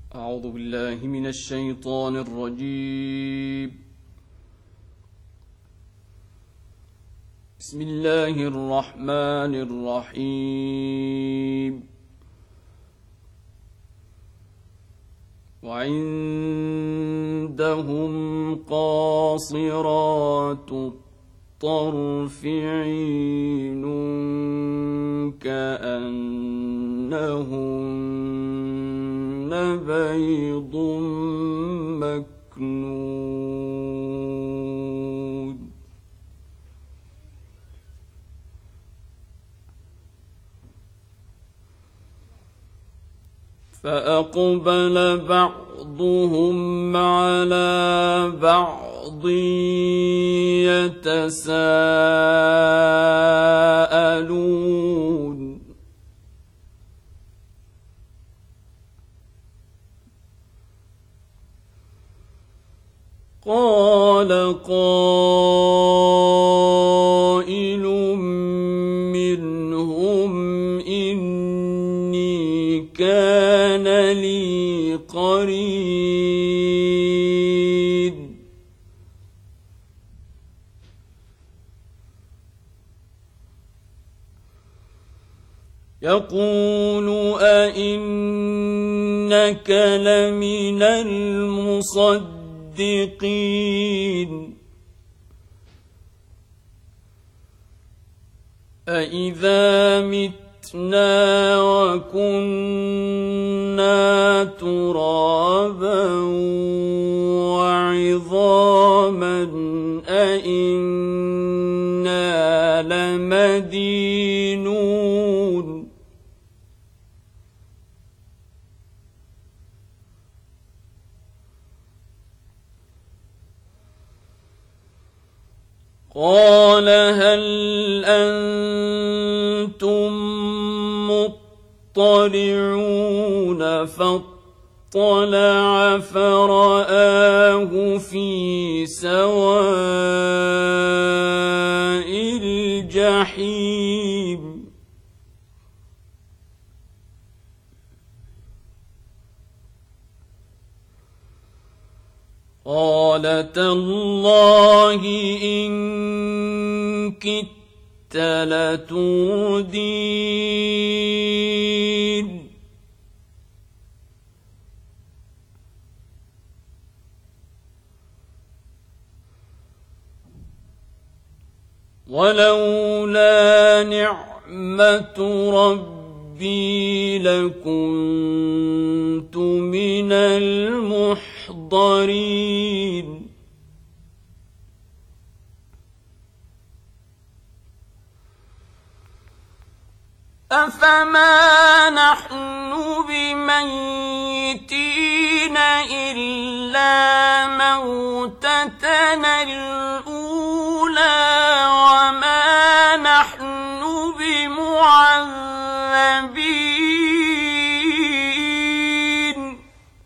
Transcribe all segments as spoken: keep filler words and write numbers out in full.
أعوذ بالله من الشيطان الرجيم. بسم الله الرحمن الرحيم. وعندهم قاصرات الطرف عين كأنهن بيض مكنون. فأقبل بعضهم على بعض يتساءلون. قال قائل منهم إني كان لي قرين يقول أئنك لمن المصدقين أإذا متنا وكنا ترابا وعظاما أإنا لمدينون. قال هل أنتم مطلعون فاطلع فرآه في سواء الجحيم. قال تالله إن كدت لتردين. ولولا نعمة ربي لكنت من المحضرين. أفما نحن بميتين إلا موتتنا الأولى وما نحن بمعذبين.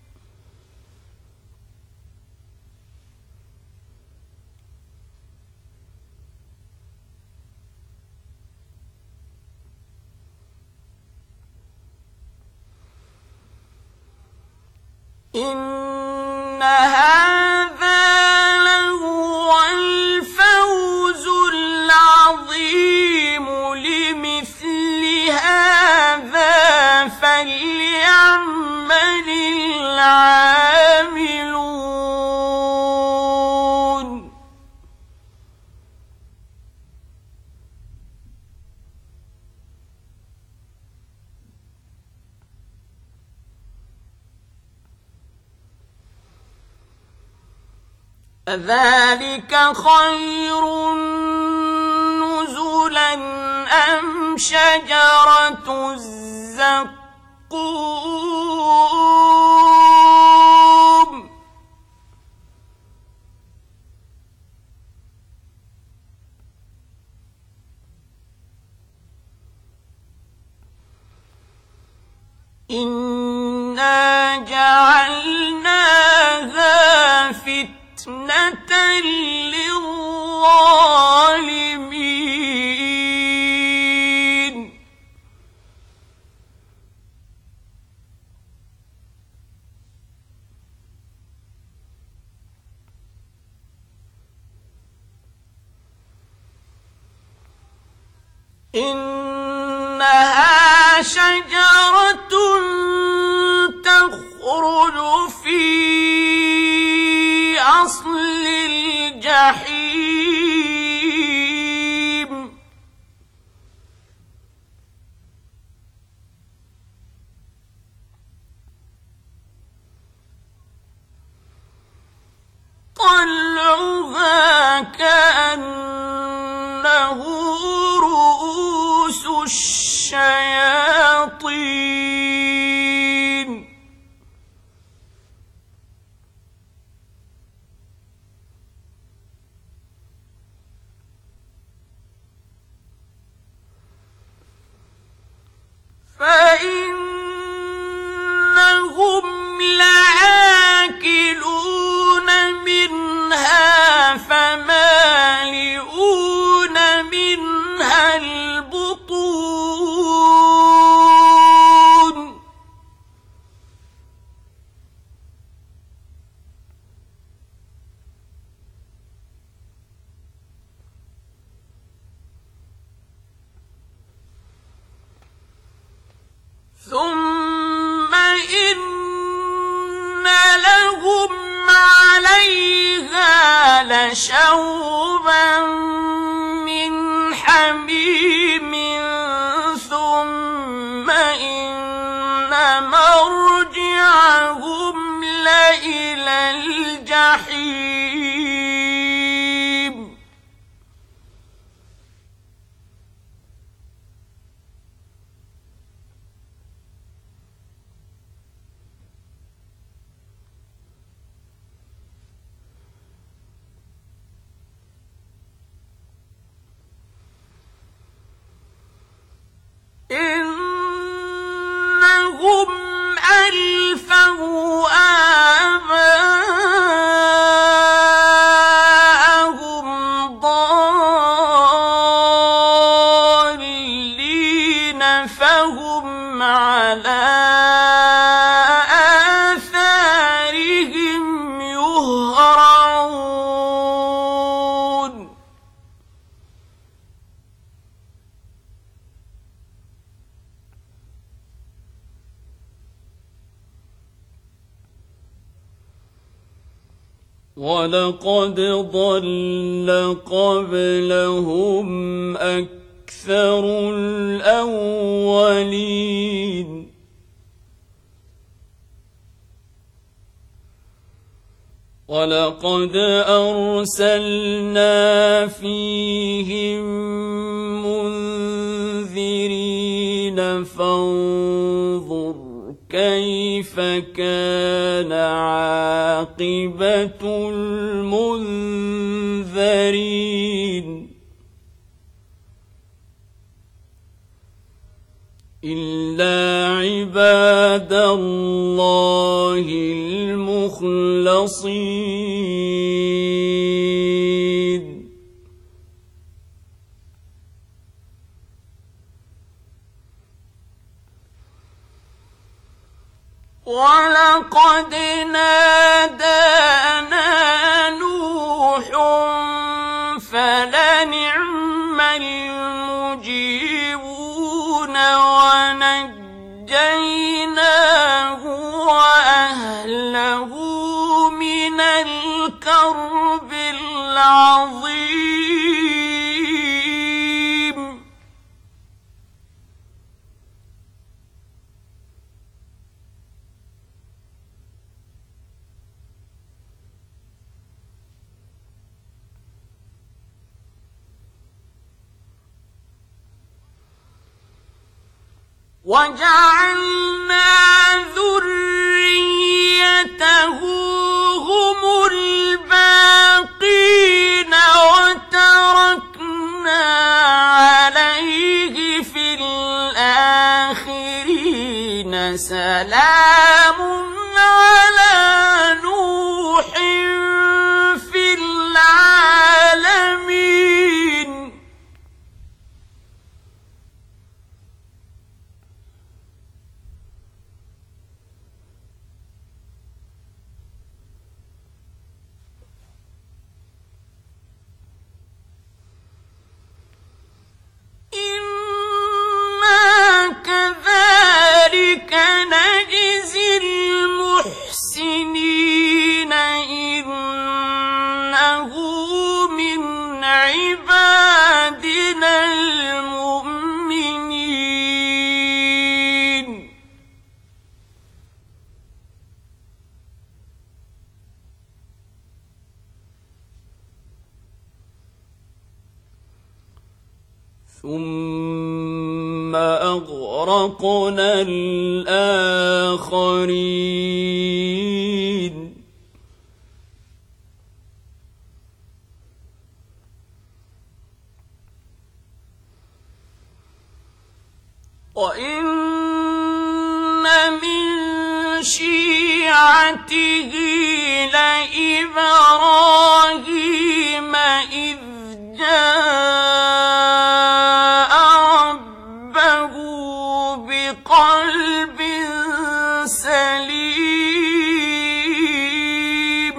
إن هذا لهو الفوز العظيم لمثل هذا فليعمل العاملون. أذلك خير نزلا أم شجرة الزقوم إنا جعلناها فتنة للظالمين. إنها شجرة تخرج في أصل الجحيم طلعها كأنه رؤوس الشياطين فإنهم لآكلون منها فمالئون منها البطون ثم إن لهم عليها لشوبا من حميم ثم إن مرجعهم لإلى الجحيم إنهم ألفوا آباءهم ضالين فهم على آثارهم يهرعون ولقد ضل قبلهم أكثر الأولين ولقد أرسلنا فيهم منذرين فانظر كيف كان عاقبة المنذرين إلا عباد الله المخلصين ولقد نادانا نوح فلنعم المجيبون ونجيناه وأهله من الكرب العظيم وجعلنا ذريته هم الباقين وتركنا عليه في الآخرين سلام على نوح في العالمين إن نجزي المحسنين إنه من عبادنا المؤمنين. ثم أغرقنا الآخرين. وإن من شيعته لإبراهيم إذ جاء ربه بقلب سليم.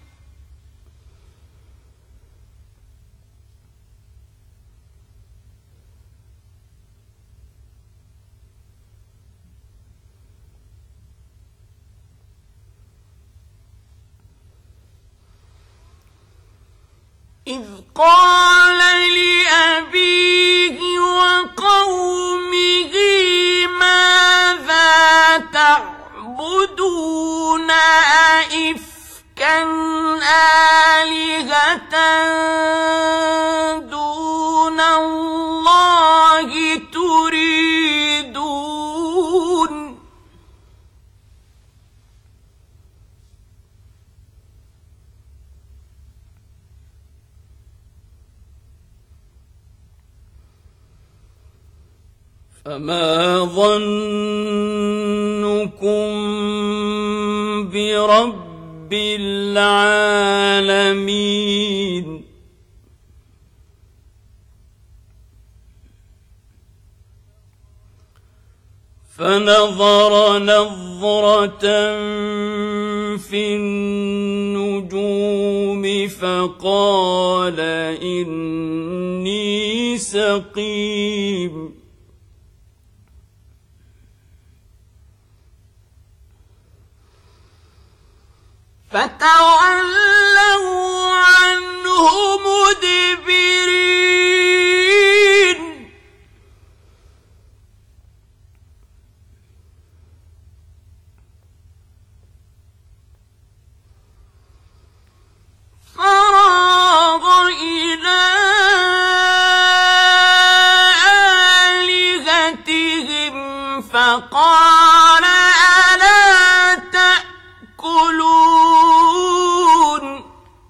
إذ قال لأبيه وقومه ماذا تعبدون أئفكا آلهة دون الله تريدون. فما ظنكم برب العالمين. فنظر نظرة في النجوم فقال إني سقيم. فتولوا عنه مدبرين. فراغ إلى آلهتهم فقال ألا تأكلون.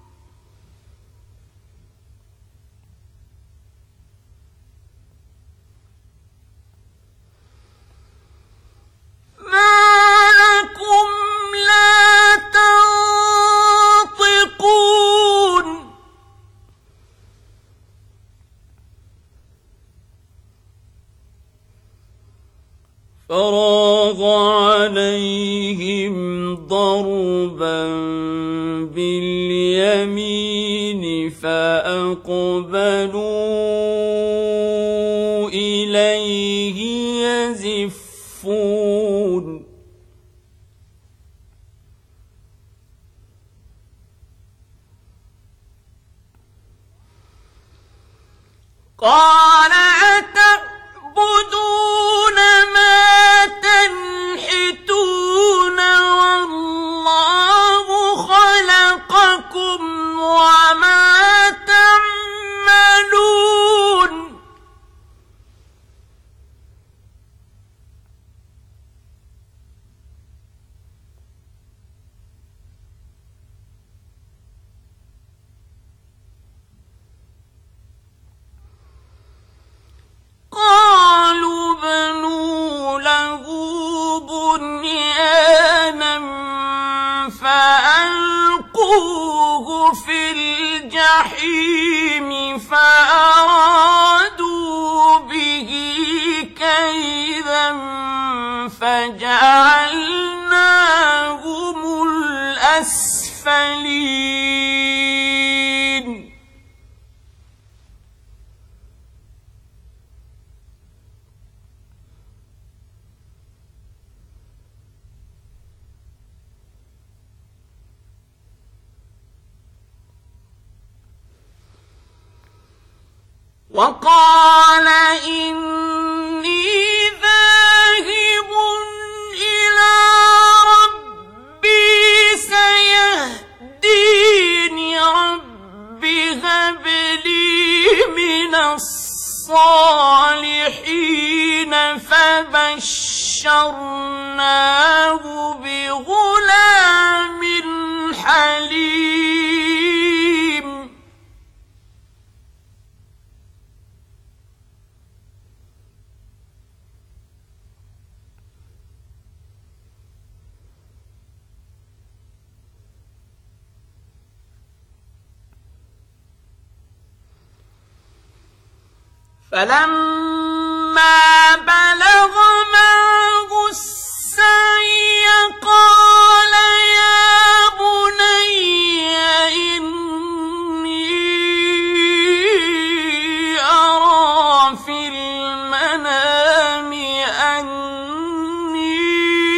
ما لكم لا تنطقون. فراغ عليهم ضربا باليمين فأقبلوا إليه يزفون. قال أتعبدون ما تنحتون والله خلقكم وما تعملون. قالوا بنوا له بنيانا فألقوه في الجحيم فأرادوا به كيدا فجعلناهم الأسفلين. وقال إني ذاهب إلى ربي سيهديني رب هب لي من الصالحين فبشرناه بغلام حليم. فلما بلغ معه السعي قال يا بني إني أرى في المنام أني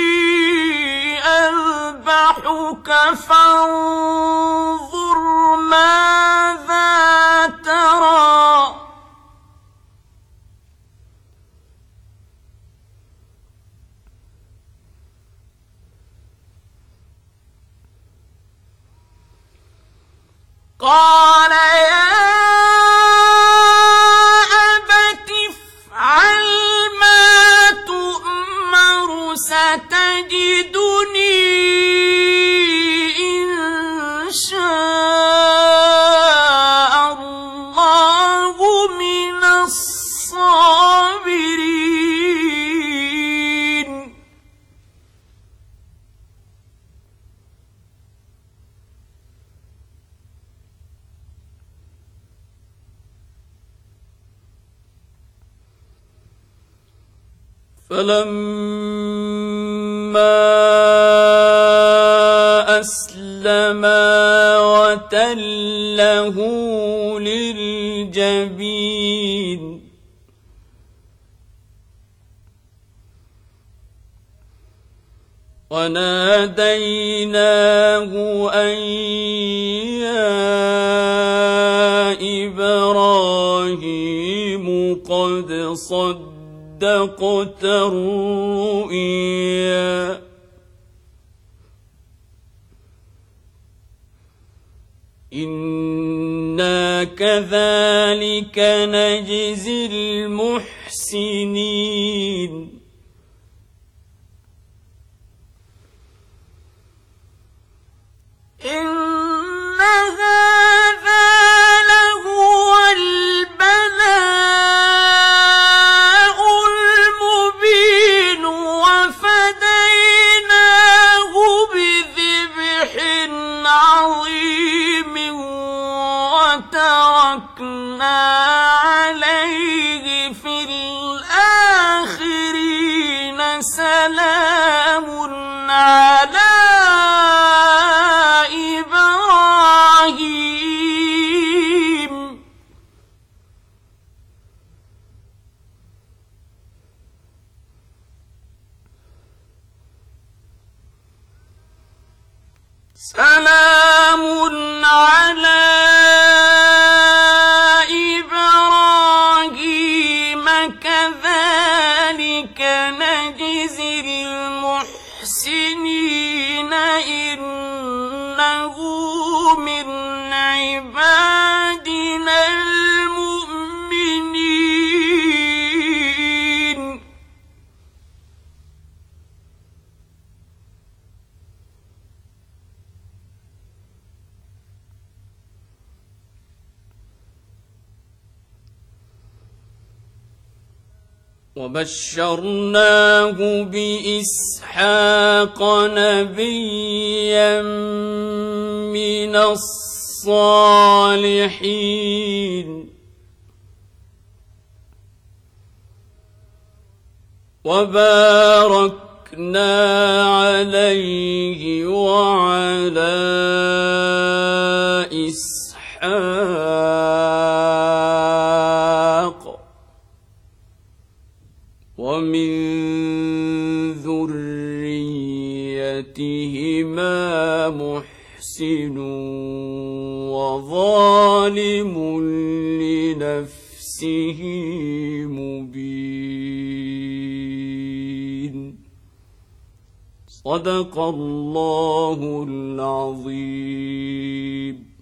أذبحك فانظر ماذا ترى. قال يا أبت افعل ما تؤمر ستجدني إن شاء الله من الصابرين. فلما أسلما وتله للجبين وناديناه أن يا إبراهيم قد صدقت صدقت الرؤيا إنا كذلك نجزي المحسنين. إن هذا لهو البلاء المبين وفديناه بذبح عظيم وتركنا عليه في الآخرين سلام على إبراهيم. سلام على إبراهيم كذلك نجزي المحسنين إنه من عبادنا المؤمنين. وبشرناه بإسحاق نبيا من الصالحين وباركنا عليه وعلى إسحاق ومن ذريتهما محسن وظالم لنفسه نفسه مبين. صدق الله العظيم.